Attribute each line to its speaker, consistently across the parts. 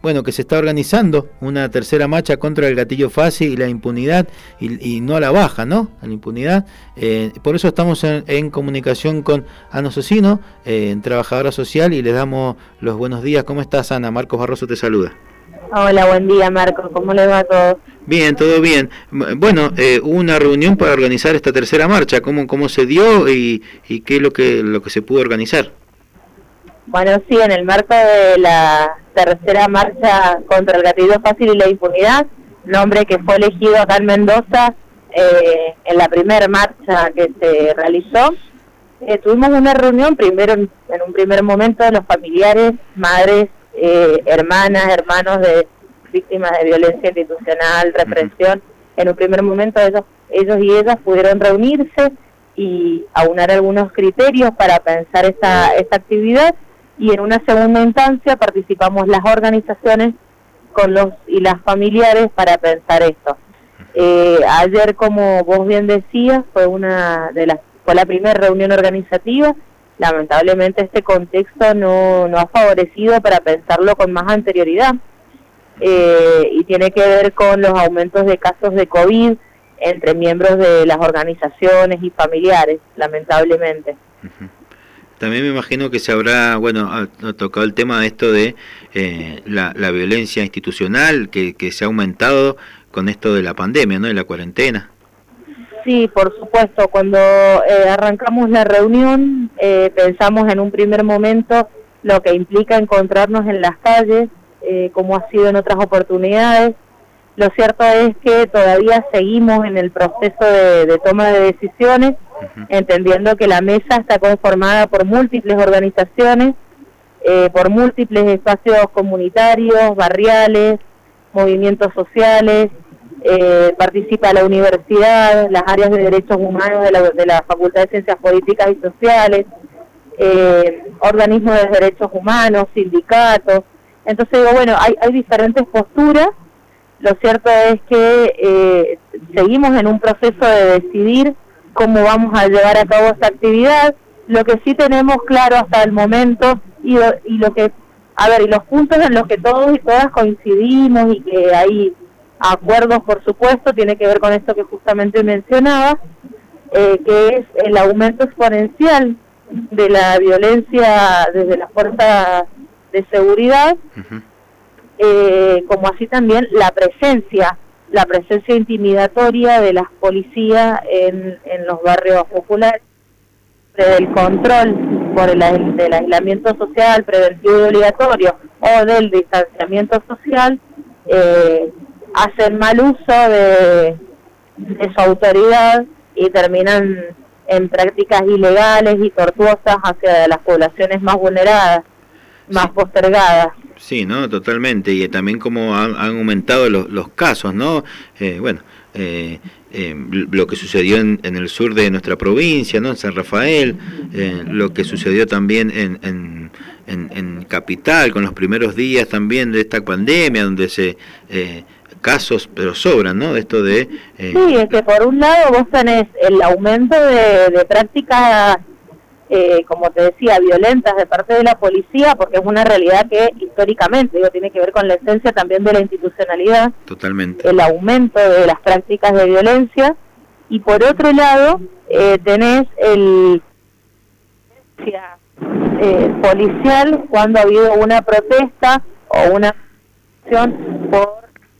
Speaker 1: bueno, que se está organizando una tercera marcha contra el gatillo fácil y la impunidad, y no a la baja, ¿no? A la impunidad. Por eso estamos en comunicación con Ana Socino, trabajadora social, y les damos los buenos días. ¿Cómo estás, Ana? Marcos Barroso te saluda.
Speaker 2: Hola, buen día, Marcos. ¿Cómo le va a todos?
Speaker 1: Bien, todo bien. Bueno, hubo una reunión para organizar esta tercera marcha. ¿Cómo se dio y qué es lo que se pudo organizar?
Speaker 2: Bueno, sí, en el marco de la tercera marcha contra el gatillo fácil y la impunidad, nombre que fue elegido acá en Mendoza en la primera marcha que se realizó, tuvimos una reunión primero en un primer momento de los familiares, madres, hermanas, hermanos de víctimas de violencia institucional, represión. En un primer momento ellos y ellas pudieron reunirse y aunar algunos criterios para pensar esta actividad, y en una segunda instancia participamos las organizaciones con los y las familiares para pensar esto. Ayer, como vos bien decías, fue la primera reunión organizativa. Lamentablemente este contexto no ha favorecido para pensarlo con más anterioridad, y tiene que ver con los aumentos de casos de COVID entre miembros de las organizaciones y familiares, lamentablemente.
Speaker 1: También me imagino que se habrá, tocado el tema de esto de la violencia institucional que se ha aumentado con esto de la pandemia, ¿no? De la cuarentena.
Speaker 2: Sí, por supuesto. Cuando arrancamos la reunión, pensamos en un primer momento lo que implica encontrarnos en las calles, como ha sido en otras oportunidades. Lo cierto es que todavía seguimos en el proceso de toma de decisiones, entendiendo que la mesa está conformada por múltiples organizaciones, por múltiples espacios comunitarios, barriales, movimientos sociales. Participa la universidad, las áreas de derechos humanos de la Facultad de Ciencias Políticas y Sociales, organismos de derechos humanos, sindicatos. Entonces digo, bueno, hay diferentes posturas. Lo cierto es que seguimos en un proceso de decidir cómo vamos a llevar a cabo esta actividad. Lo que sí tenemos claro hasta el momento y los puntos en los que todos y todas coincidimos y que hay acuerdos, por supuesto, tiene que ver con esto que justamente mencionaba, que es el aumento exponencial de la violencia desde las fuerzas de seguridad, como así también la presencia intimidatoria de las policías en los barrios populares, del control del aislamiento social preventivo y obligatorio o del distanciamiento social. Hacen mal uso de su autoridad y terminan en prácticas ilegales y tortuosas hacia las poblaciones más vulneradas, más postergadas.
Speaker 1: Sí, no, totalmente, y también como han aumentado los casos, ¿no? Lo que sucedió en el sur de nuestra provincia, ¿no? En San Rafael, lo que sucedió también en Capital, con los primeros días también de esta pandemia, donde casos, pero sobran, ¿no? De esto de...
Speaker 2: Sí, es que por un lado vos tenés el aumento de prácticas, como te decía, violentas de parte de la policía, porque es una realidad que históricamente, tiene que ver con la esencia también de la institucionalidad. Totalmente. El aumento de las prácticas de violencia, y por otro lado, tenés el policial cuando ha habido una protesta o una acción por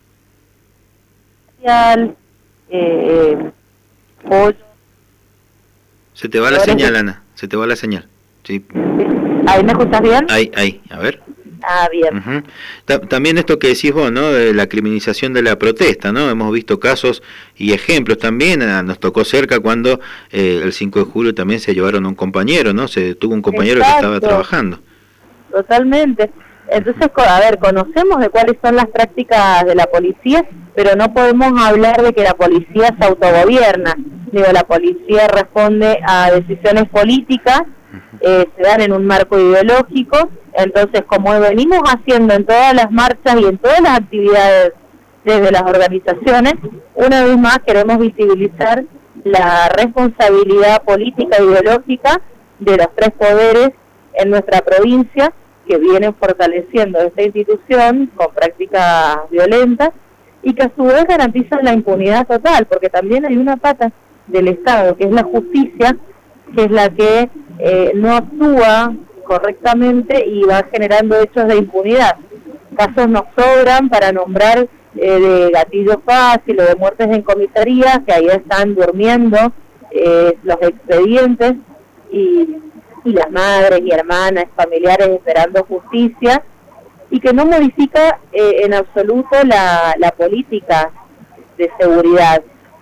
Speaker 1: Se te va la señal, Ana, se te va la señal. Sí.
Speaker 2: ¿Ahí me escuchas bien?
Speaker 1: Ahí, a ver.
Speaker 2: Ah, bien.
Speaker 1: También esto que decís vos, ¿no? De la criminalización de la protesta, ¿no? Hemos visto casos y ejemplos también. Nos tocó cerca cuando el 5 de julio también se llevaron a un compañero, ¿no? Se detuvo un compañero. Exacto. Que estaba trabajando.
Speaker 2: Totalmente. Entonces, conocemos de cuáles son las prácticas de la policía, pero no podemos hablar de que la policía se autogobierna. La policía responde a decisiones políticas, se dan en un marco ideológico. Entonces, como venimos haciendo en todas las marchas y en todas las actividades desde las organizaciones, una vez más queremos visibilizar la responsabilidad política e ideológica de los tres poderes en nuestra provincia, que vienen fortaleciendo esta institución con prácticas violentas y que a su vez garantizan la impunidad total, porque también hay una pata del Estado, que es la justicia, que es la que no actúa correctamente y va generando hechos de impunidad. Casos nos sobran para nombrar de gatillo fácil o de muertes en comisaría, que ahí están durmiendo los expedientes y las madres y hermanas, familiares esperando justicia, y que no modifica en absoluto la política de seguridad.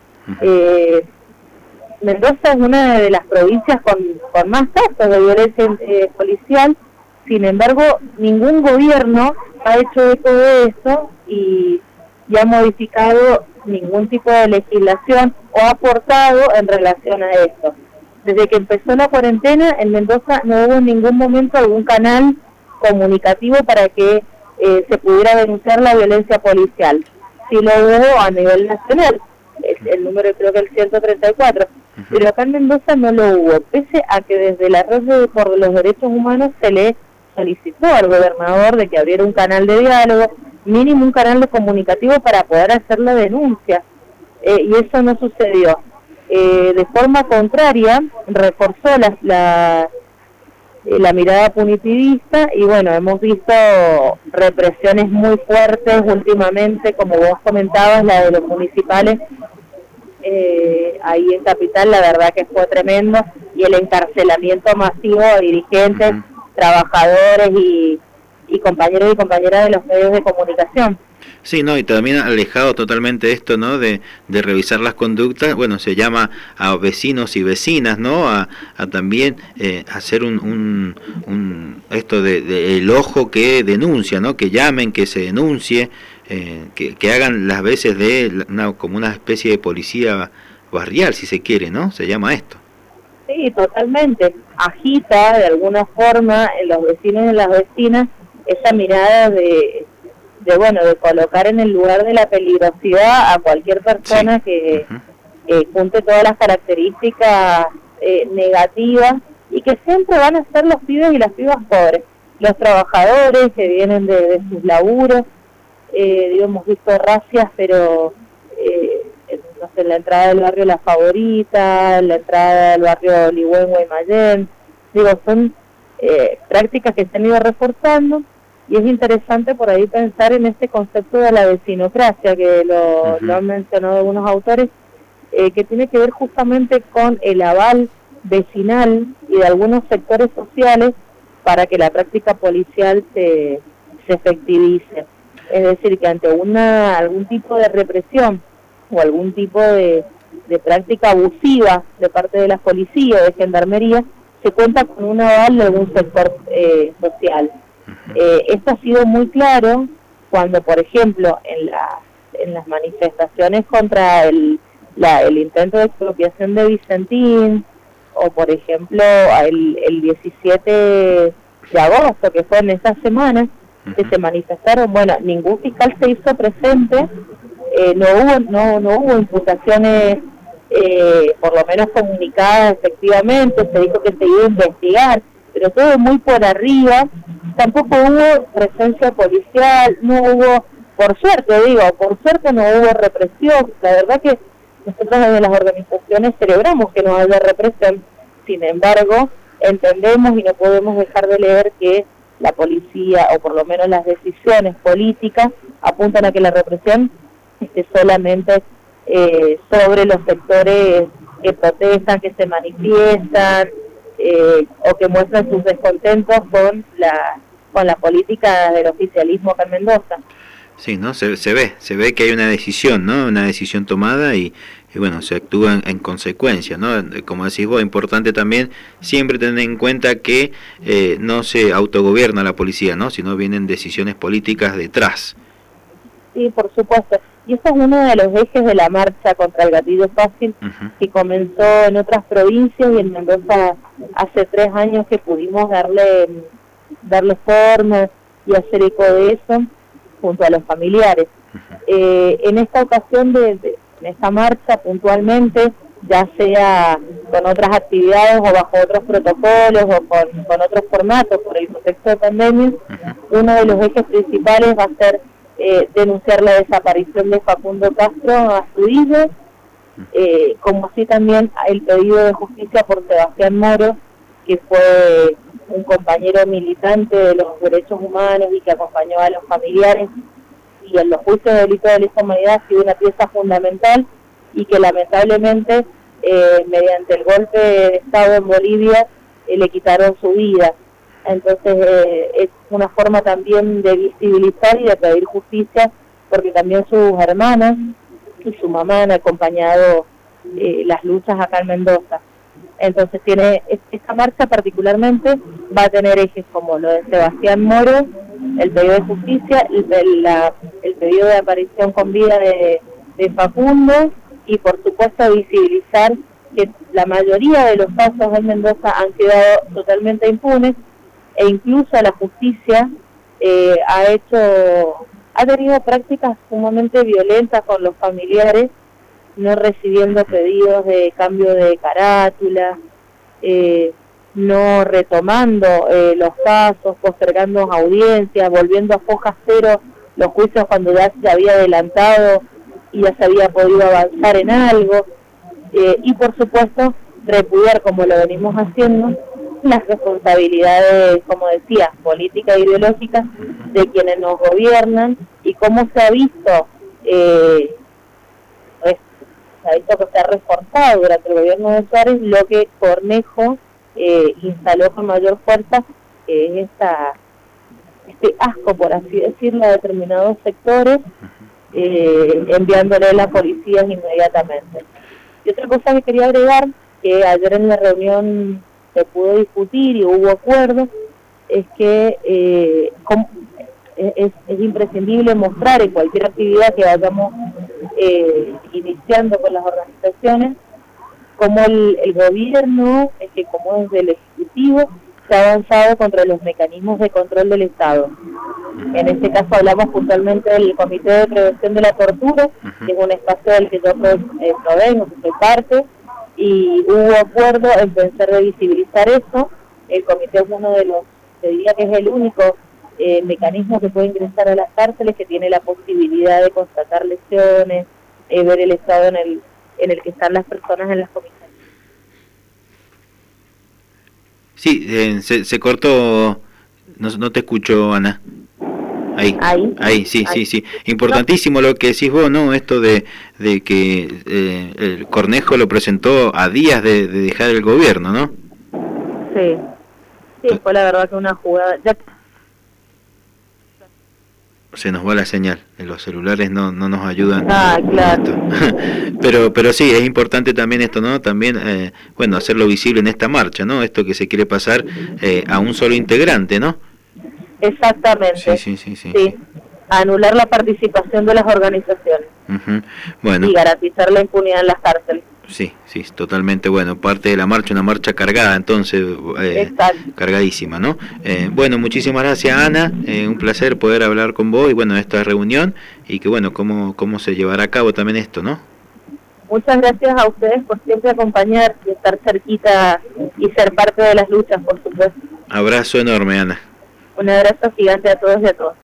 Speaker 2: Mendoza es una de las provincias con más casos de violencia policial, sin embargo, ningún gobierno ha hecho eco de eso y ha modificado ningún tipo de legislación o ha aportado en relación a esto. Desde que empezó la cuarentena, en Mendoza no hubo en ningún momento algún canal comunicativo para que se pudiera denunciar la violencia policial. Sí lo hubo a nivel nacional, el número creo que el 134, pero acá en Mendoza no lo hubo, pese a que desde la Red por los Derechos Humanos se le solicitó al gobernador de que abriera un canal de diálogo, mínimo un canal de comunicativo para poder hacer la denuncia, y eso no sucedió. De forma contraria, reforzó la mirada punitivista y bueno, hemos visto represiones muy fuertes últimamente, como vos comentabas, la de los municipales, ahí en Capital, la verdad que fue tremendo, y el encarcelamiento masivo de dirigentes, trabajadores y compañeros y compañeras de los medios de comunicación.
Speaker 1: Sí, no, y también alejado totalmente esto, ¿no? De revisar las conductas, bueno, se llama a vecinos y vecinas, ¿no? A también hacer esto de el ojo que denuncia, ¿no? Que llamen, que se denuncie, que hagan las veces de como una especie de policía barrial, si se quiere, ¿no? Se llama esto.
Speaker 2: Sí, totalmente. Agita de alguna forma en los vecinos y en las vecinas esa mirada de colocar en el lugar de la peligrosidad a cualquier persona que junte todas las características negativas, y que siempre van a ser los pibes y las pibas pobres, los trabajadores que vienen de sus laburos. Hemos visto racias, pero no sé, en la entrada del barrio La Favorita, en la entrada del barrio Ligüen, Guaymallén, son prácticas que se han ido reforzando. Y es interesante por ahí pensar en este concepto de la vecinocracia, que lo han mencionado algunos autores, que tiene que ver justamente con el aval vecinal y de algunos sectores sociales para que la práctica policial se efectivice. Es decir, que ante algún tipo de represión o algún tipo de práctica abusiva de parte de la policía o de gendarmería, se cuenta con un aval de algún sector social. Esto ha sido muy claro cuando, por ejemplo, en las manifestaciones contra el intento de expropiación de Vicentín, o por ejemplo el 17 de agosto, que fue en esta semana, que se manifestaron, bueno, ningún fiscal se hizo presente, no hubo imputaciones por lo menos comunicadas efectivamente, se dijo que se iba a investigar, pero todo muy por arriba. Tampoco hubo presencia policial, no hubo, por suerte no hubo represión. La verdad que nosotros desde las organizaciones celebramos que no haya represión, sin embargo, entendemos y no podemos dejar de leer que la policía, o por lo menos las decisiones políticas, apuntan a que la represión esté solamente sobre los sectores que protestan, que se manifiestan, o que muestran sus descontentos con la política del oficialismo acá en Mendoza.
Speaker 1: Sí, ¿no? Se ve que hay una decisión, ¿no? Una decisión tomada y bueno, se actúa en consecuencia, ¿no? Como decís vos, importante también siempre tener en cuenta que no se autogobierna la policía, ¿no? Sino vienen decisiones políticas detrás.
Speaker 2: Sí, por supuesto. Y eso es uno de los ejes de la marcha contra el gatillo fácil, que comenzó en otras provincias y en Mendoza hace 3 años que pudimos darle forma y hacer eco de eso junto a los familiares. En esta ocasión, en esta marcha puntualmente, ya sea con otras actividades o bajo otros protocolos o con otros formatos por el contexto de pandemia, uno de los ejes principales va a ser denunciar la desaparición de Facundo Castro Astudillo, como así también el pedido de justicia por Sebastián Moro, que fue un compañero militante de los derechos humanos y que acompañó a los familiares y en los juicios de delito de lesa humanidad ha sido una pieza fundamental y que lamentablemente mediante el golpe de Estado en Bolivia le quitaron su vida. Entonces es una forma también de visibilizar y de pedir justicia, porque también sus hermanas y su mamá han acompañado las luchas acá en Mendoza. Entonces esta marcha particularmente va a tener ejes como lo de Sebastián Moro, el pedido de justicia, el pedido de aparición con vida de Facundo y por supuesto visibilizar que la mayoría de los casos en Mendoza han quedado totalmente impunes e incluso la justicia ha tenido prácticas sumamente violentas con los familiares, no recibiendo pedidos de cambio de carátula, no retomando los casos, postergando audiencias, volviendo a foja cero los juicios cuando ya se había adelantado y ya se había podido avanzar en algo, y por supuesto repudiar, como lo venimos haciendo, las responsabilidades, como decía, políticas e ideológicas de quienes nos gobiernan y cómo se ha visto que se ha reforzado durante el gobierno de Suárez lo que Cornejo instaló con mayor fuerza, que es este asco, por así decirlo, a determinados sectores, enviándole a las policías inmediatamente. Y otra cosa que quería agregar, que ayer en la reunión se pudo discutir y hubo acuerdo, es que es imprescindible mostrar en cualquier actividad que vayamos iniciando con las organizaciones, como el gobierno, como desde el Ejecutivo se ha avanzado contra los mecanismos de control del Estado. En este caso hablamos puntualmente del Comité de Prevención de la Tortura, que es un espacio del que yo provengo, que soy parte, y hubo acuerdo en pensar de visibilizar eso. El comité es uno de los, te diría que es el único mecanismo que puede ingresar a las cárceles, que tiene la posibilidad de constatar lesiones, ver el estado en el que están las personas en las comisarías.
Speaker 1: Sí, se cortó, no te escucho, Ana. Ahí, sí. Importantísimo lo que decís vos, ¿no? Esto de que el Cornejo lo presentó a días de dejar el gobierno, ¿no? Sí, fue la verdad que una jugada... Se nos va la señal, los celulares no nos ayudan.
Speaker 2: Claro.
Speaker 1: pero sí, es importante también esto, ¿no? También, hacerlo visible en esta marcha, ¿no? Esto que se quiere pasar a un solo integrante, ¿no?
Speaker 2: Exactamente. Sí. Anular la participación de las organizaciones.
Speaker 1: Bueno.
Speaker 2: Y garantizar la impunidad en las cárceles.
Speaker 1: Sí, totalmente. Bueno, parte de la marcha, una marcha cargada, entonces, cargadísima, ¿no? Muchísimas gracias, Ana, un placer poder hablar con vos y esta reunión y que cómo se llevará a cabo también esto, ¿no?
Speaker 2: Muchas gracias a ustedes por siempre acompañar y estar cerquita y ser parte de las luchas, por supuesto.
Speaker 1: Abrazo enorme, Ana.
Speaker 2: Un abrazo gigante a todos y a todas.